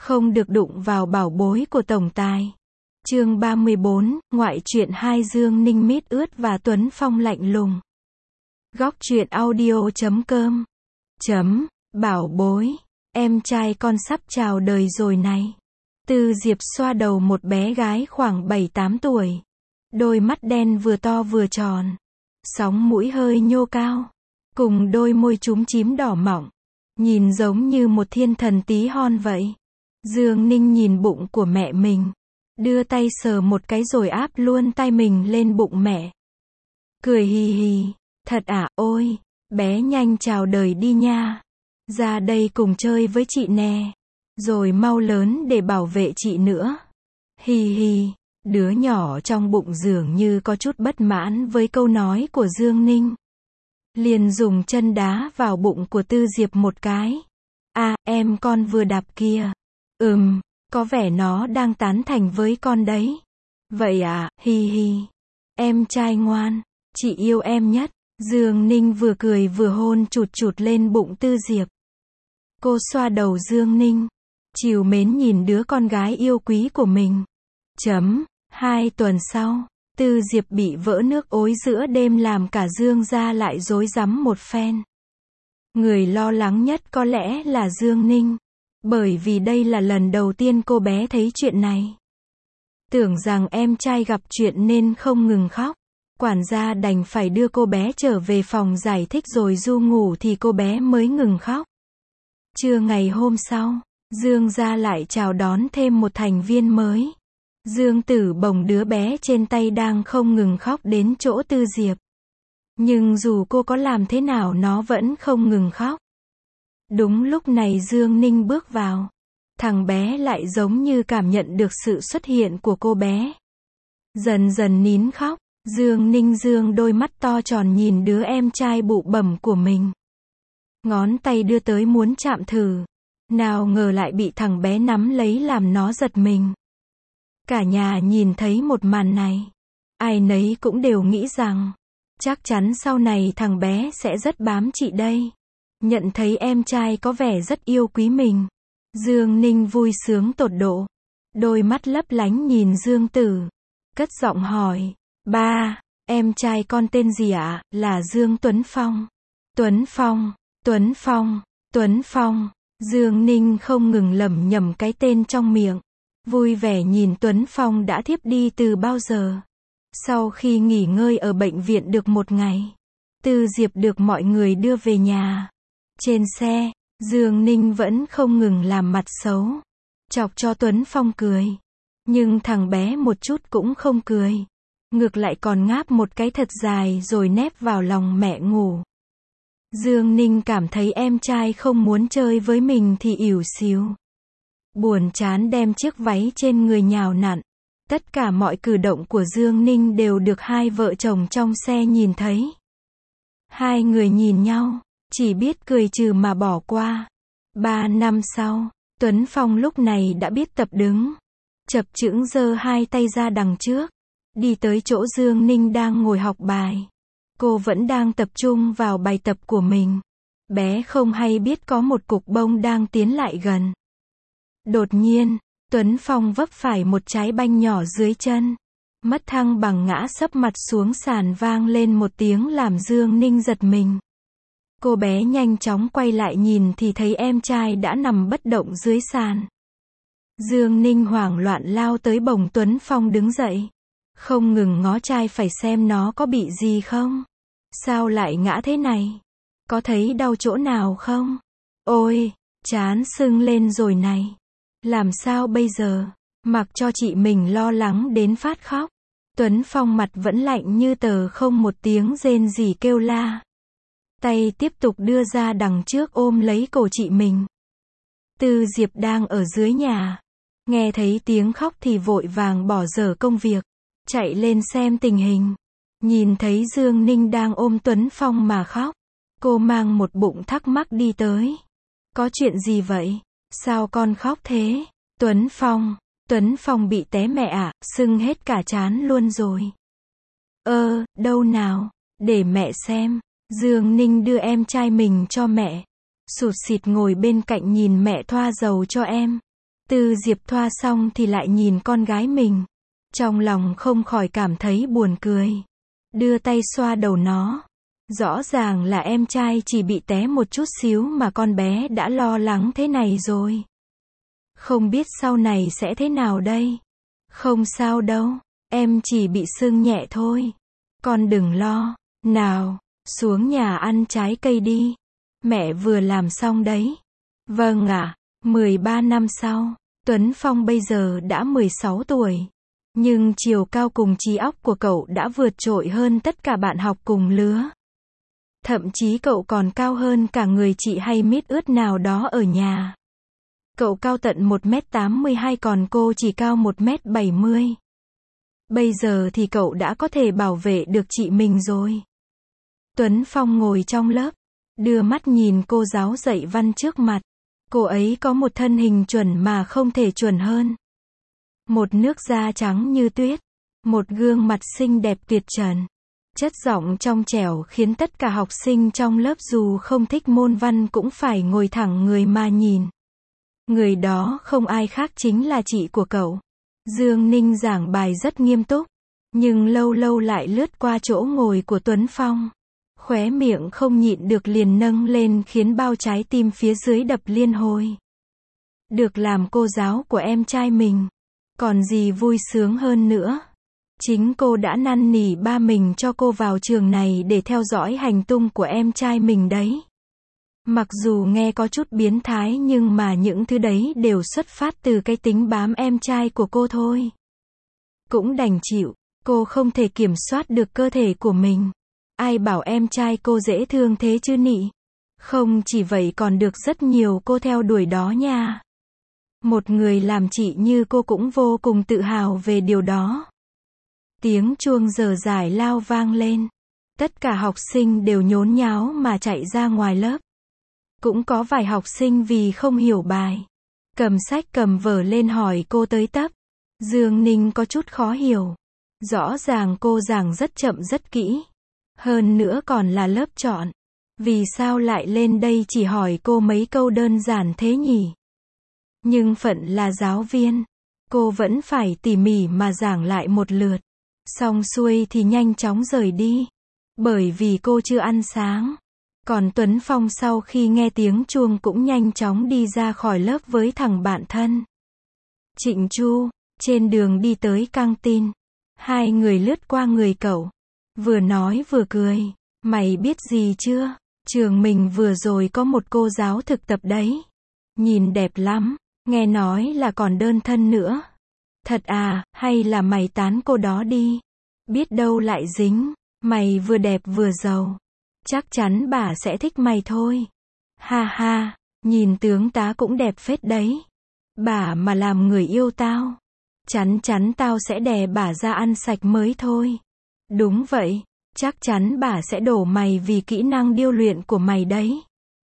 Không được đụng vào bảo bối của tổng tài. Chương 34, ngoại truyện hai Dương Ninh mít ướt và Tuấn Phong lạnh lùng. Góc truyện audio.com. Bảo bối, em trai con sắp chào đời rồi này. Tư Diệp xoa đầu một bé gái khoảng 7-8 tuổi. Đôi mắt đen vừa to vừa tròn. Sóng mũi hơi nhô cao. Cùng đôi môi chúm chím đỏ mọng. Nhìn giống như một thiên thần tí hon vậy. Dương Ninh nhìn bụng của mẹ mình. Đưa tay sờ một cái rồi áp luôn tay mình lên bụng mẹ. Cười hì hì. Thật à, ôi, bé nhanh chào đời đi nha. Ra đây cùng chơi với chị nè. Rồi mau lớn để bảo vệ chị nữa. Hì hì. Đứa nhỏ trong bụng dường như có chút bất mãn với câu nói của Dương Ninh. Liền dùng chân đá vào bụng của Tư Diệp một cái. À, em con vừa đạp kia. Có vẻ nó đang tán thành với con đấy. Vậy à, hi hi. Em trai ngoan, chị yêu em nhất. Dương Ninh vừa cười vừa hôn chụt chụt lên bụng Tư Diệp. Cô xoa đầu Dương Ninh, trìu mến nhìn đứa con gái yêu quý của mình. 2 tuần sau, Tư Diệp bị vỡ nước ối giữa đêm làm cả Dương gia lại rối rắm một phen. Người lo lắng nhất có lẽ là Dương Ninh. Bởi vì đây là lần đầu tiên cô bé thấy chuyện này. Tưởng rằng em trai gặp chuyện nên không ngừng khóc. Quản gia đành phải đưa cô bé trở về phòng giải thích rồi ru ngủ thì cô bé mới ngừng khóc. Trưa ngày hôm sau, Dương gia lại chào đón thêm một thành viên mới. Dương Tử bồng đứa bé trên tay đang không ngừng khóc đến chỗ Tư Diệp. Nhưng dù cô có làm thế nào nó vẫn không ngừng khóc. Đúng lúc này Dương Ninh bước vào. Thằng bé lại giống như cảm nhận được sự xuất hiện của cô bé. Dần dần nín khóc. Dương Ninh dương đôi mắt to tròn nhìn đứa em trai bụ bẩm của mình. Ngón tay đưa tới muốn chạm thử. Nào ngờ lại bị thằng bé nắm lấy làm nó giật mình. Cả nhà nhìn thấy một màn này. Ai nấy cũng đều nghĩ rằng. Chắc chắn sau này thằng bé sẽ rất bám chị đây. Nhận thấy em trai có vẻ rất yêu quý mình. Dương Ninh vui sướng tột độ. Đôi mắt lấp lánh nhìn Dương Tử. Cất giọng hỏi. Ba, em trai con tên gì ạ? Là Dương Tuấn Phong. Tuấn Phong, Tuấn Phong, Tuấn Phong. Dương Ninh không ngừng lẩm nhẩm cái tên trong miệng. Vui vẻ nhìn Tuấn Phong đã thiếp đi từ bao giờ. Sau khi nghỉ ngơi ở bệnh viện được một ngày, Tư Diệp được mọi người đưa về nhà. Trên xe, Dương Ninh vẫn không ngừng làm mặt xấu. Chọc cho Tuấn Phong cười. Nhưng thằng bé một chút cũng không cười. Ngược lại còn ngáp một cái thật dài rồi nép vào lòng mẹ ngủ. Dương Ninh cảm thấy em trai không muốn chơi với mình thì ỉu xìu. Buồn chán đem chiếc váy trên người nhào nặn. Tất cả mọi cử động của Dương Ninh đều được hai vợ chồng trong xe nhìn thấy. Hai người nhìn nhau, chỉ biết cười trừ mà bỏ qua. 3 năm sau, Tuấn Phong lúc này đã biết tập đứng. Chập chững giơ hai tay ra đằng trước. Đi tới chỗ Dương Ninh đang ngồi học bài. Cô vẫn đang tập trung vào bài tập của mình. Bé không hay biết có một cục bông đang tiến lại gần. Đột nhiên, Tuấn Phong vấp phải một trái banh nhỏ dưới chân. Mất thăng bằng ngã sấp mặt xuống sàn vang lên một tiếng làm Dương Ninh giật mình. Cô bé nhanh chóng quay lại nhìn thì thấy em trai đã nằm bất động dưới sàn. Dương Ninh hoảng loạn lao tới bồng Tuấn Phong đứng dậy. Không ngừng ngó trai phải xem nó có bị gì không. Sao lại ngã thế này? Có thấy đau chỗ nào không? Ôi, trán sưng lên rồi này. Làm sao bây giờ? Mặc cho chị mình lo lắng đến phát khóc. Tuấn Phong mặt vẫn lạnh như tờ không một tiếng rên rỉ kêu la. Tay tiếp tục đưa ra đằng trước ôm lấy cổ chị mình. Tư Diệp đang ở dưới nhà. Nghe thấy tiếng khóc thì vội vàng bỏ dở công việc. Chạy lên xem tình hình. Nhìn thấy Dương Ninh đang ôm Tuấn Phong mà khóc. Cô mang một bụng thắc mắc đi tới. Có chuyện gì vậy? Sao con khóc thế? Tuấn Phong bị té mẹ ạ, sưng hết cả trán luôn rồi. Đâu nào? Để mẹ xem. Dương Ninh đưa em trai mình cho mẹ. Sụt sịt ngồi bên cạnh nhìn mẹ thoa dầu cho em. Tư Diệp thoa xong thì lại nhìn con gái mình. Trong lòng không khỏi cảm thấy buồn cười. Đưa tay xoa đầu nó. Rõ ràng là em trai chỉ bị té một chút xíu mà con bé đã lo lắng thế này rồi. Không biết sau này sẽ thế nào đây? Không sao đâu, em chỉ bị sưng nhẹ thôi. Con đừng lo, nào, xuống nhà ăn trái cây đi. Mẹ vừa làm xong đấy. Vâng ạ, 13 năm sau, Tuấn Phong bây giờ đã 16 tuổi. Nhưng chiều cao cùng trí óc của cậu đã vượt trội hơn tất cả bạn học cùng lứa. Thậm chí cậu còn cao hơn cả người chị hay mít ướt nào đó ở nhà. Cậu cao tận 1m82 còn cô chỉ cao 1m70. Bây giờ thì cậu đã có thể bảo vệ được chị mình rồi. Tuấn Phong ngồi trong lớp, đưa mắt nhìn cô giáo dạy văn trước mặt. Cô ấy có một thân hình chuẩn mà không thể chuẩn hơn. Một nước da trắng như tuyết, một gương mặt xinh đẹp tuyệt trần. Chất giọng trong trẻo khiến tất cả học sinh trong lớp dù không thích môn văn cũng phải ngồi thẳng người mà nhìn. Người đó không ai khác chính là chị của cậu. Dương Ninh giảng bài rất nghiêm túc, nhưng lâu lâu lại lướt qua chỗ ngồi của Tuấn Phong. Khóe miệng không nhịn được liền nâng lên khiến bao trái tim phía dưới đập liên hồi. Được làm cô giáo của em trai mình, còn gì vui sướng hơn nữa. Chính cô đã năn nỉ ba mình cho cô vào trường này để theo dõi hành tung của em trai mình đấy. Mặc dù nghe có chút biến thái nhưng mà những thứ đấy đều xuất phát từ cái tính bám em trai của cô thôi. Cũng đành chịu, cô không thể kiểm soát được cơ thể của mình. Ai bảo em trai cô dễ thương thế chứ nị. Không chỉ vậy còn được rất nhiều cô theo đuổi đó nha. Một người làm chị như cô cũng vô cùng tự hào về điều đó. Tiếng chuông giờ giải lao vang lên. Tất cả học sinh đều nhốn nháo mà chạy ra ngoài lớp. Cũng có vài học sinh vì không hiểu bài, cầm sách cầm vở lên hỏi cô tới tấp. Dương Ninh có chút khó hiểu. Rõ ràng cô giảng rất chậm rất kỹ. Hơn nữa còn là lớp chọn. Vì sao lại lên đây chỉ hỏi cô mấy câu đơn giản thế nhỉ? Nhưng phận là giáo viên, cô vẫn phải tỉ mỉ mà giảng lại một lượt. Xong xuôi thì nhanh chóng rời đi. Bởi vì cô chưa ăn sáng. Còn Tuấn Phong sau khi nghe tiếng chuông cũng nhanh chóng đi ra khỏi lớp với thằng bạn thân. Trịnh Chu, trên đường đi tới căng tin. Hai người lướt qua người cậu. Vừa nói vừa cười. Mày biết gì chưa? Trường mình vừa rồi có một cô giáo thực tập đấy. Nhìn đẹp lắm. Nghe nói là còn đơn thân nữa. Thật à, hay là mày tán cô đó đi. Biết đâu lại dính. Mày vừa đẹp vừa giàu. Chắc chắn bà sẽ thích mày thôi. Ha ha, nhìn tướng tá cũng đẹp phết đấy. Bà mà làm người yêu tao, chắn chắn tao sẽ đè bà ra ăn sạch mới thôi. Đúng vậy, chắc chắn bà sẽ đổ mày vì kỹ năng điêu luyện của mày đấy.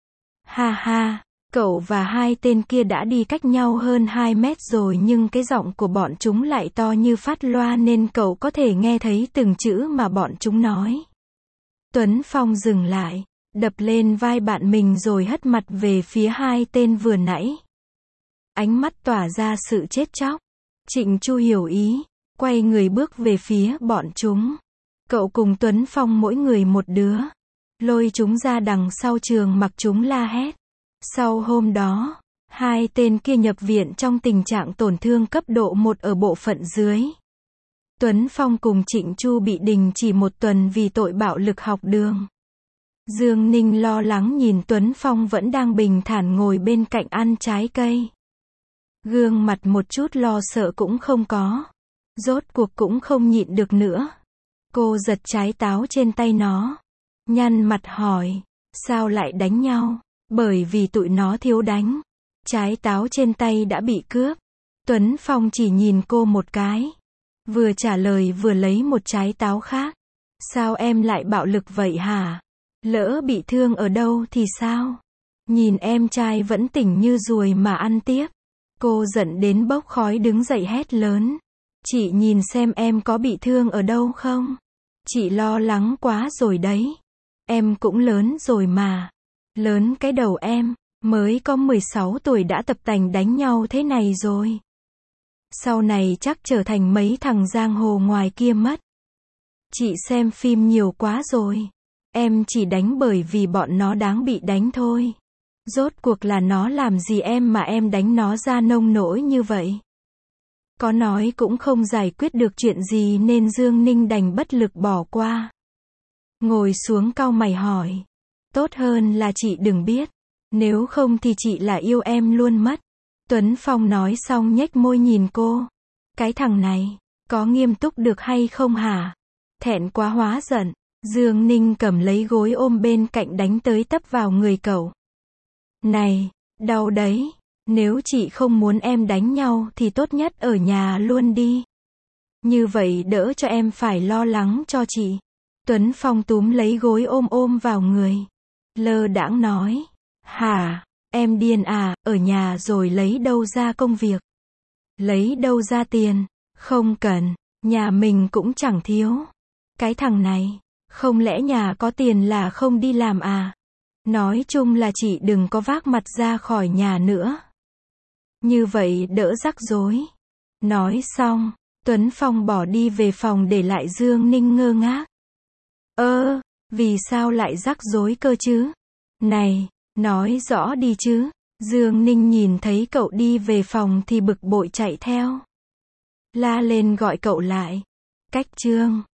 Ha ha, cậu và hai tên kia đã đi cách nhau hơn 2 mét rồi nhưng cái giọng của bọn chúng lại to như phát loa nên cậu có thể nghe thấy từng chữ mà bọn chúng nói. Tuấn Phong dừng lại, đập lên vai bạn mình rồi hất mặt về phía hai tên vừa nãy. Ánh mắt tỏa ra sự chết chóc. Trịnh Chu hiểu ý, quay người bước về phía bọn chúng. Cậu cùng Tuấn Phong mỗi người một đứa. Lôi chúng ra đằng sau trường mặc chúng la hét. Sau hôm đó, hai tên kia nhập viện trong tình trạng tổn thương cấp độ 1 ở bộ phận dưới. Tuấn Phong cùng Trịnh Chu bị đình chỉ 1 tuần vì tội bạo lực học đường. Dương Ninh lo lắng nhìn Tuấn Phong vẫn đang bình thản ngồi bên cạnh ăn trái cây. Gương mặt một chút lo sợ cũng không có. Rốt cuộc cũng không nhịn được nữa. Cô giật trái táo trên tay nó. Nhăn mặt hỏi, sao lại đánh nhau? Bởi vì tụi nó thiếu đánh. Trái táo trên tay đã bị cướp. Tuấn Phong chỉ nhìn cô một cái. Vừa trả lời vừa lấy một trái táo khác. Sao em lại bạo lực vậy hả? Lỡ bị thương ở đâu thì sao? Nhìn em trai vẫn tỉnh như ruồi mà ăn tiếp. Cô giận đến bốc khói đứng dậy hét lớn. Chị nhìn xem em có bị thương ở đâu không? Chị lo lắng quá rồi đấy. Em cũng lớn rồi mà. Lớn cái đầu em. Mới có 16 tuổi đã tập tành đánh nhau thế này rồi. Sau này chắc trở thành mấy thằng giang hồ ngoài kia mất. Chị xem phim nhiều quá rồi. Em chỉ đánh bởi vì bọn nó đáng bị đánh thôi. Rốt cuộc là nó làm gì em mà em đánh nó ra nông nỗi như vậy? Có nói cũng không giải quyết được chuyện gì nên Dương Ninh đành bất lực bỏ qua. Ngồi xuống cau mày hỏi. Tốt hơn là chị đừng biết. Nếu không thì chị là yêu em luôn mất. Tuấn Phong nói xong nhếch môi nhìn cô. Cái thằng này, có nghiêm túc được hay không hả? Thẹn quá hóa giận. Dương Ninh cầm lấy gối ôm bên cạnh đánh tới tấp vào người cậu. Này, đau đấy. Nếu chị không muốn em đánh nhau thì tốt nhất ở nhà luôn đi. Như vậy đỡ cho em phải lo lắng cho chị. Tuấn Phong túm lấy gối ôm vào người. Lơ đãng nói. Hả, em điên à, ở nhà rồi lấy đâu ra công việc? Lấy đâu ra tiền? Không cần, nhà mình cũng chẳng thiếu. Cái thằng này, không lẽ nhà có tiền là không đi làm à? Nói chung là chị đừng có vác mặt ra khỏi nhà nữa. Như vậy đỡ rắc rối. Nói xong, Tuấn Phong bỏ đi về phòng để lại Dương Ninh ngơ ngác. Vì sao lại rắc rối cơ chứ? Này, nói rõ đi chứ. Dương Ninh nhìn thấy cậu đi về phòng thì bực bội chạy theo. La lên gọi cậu lại. Cách chương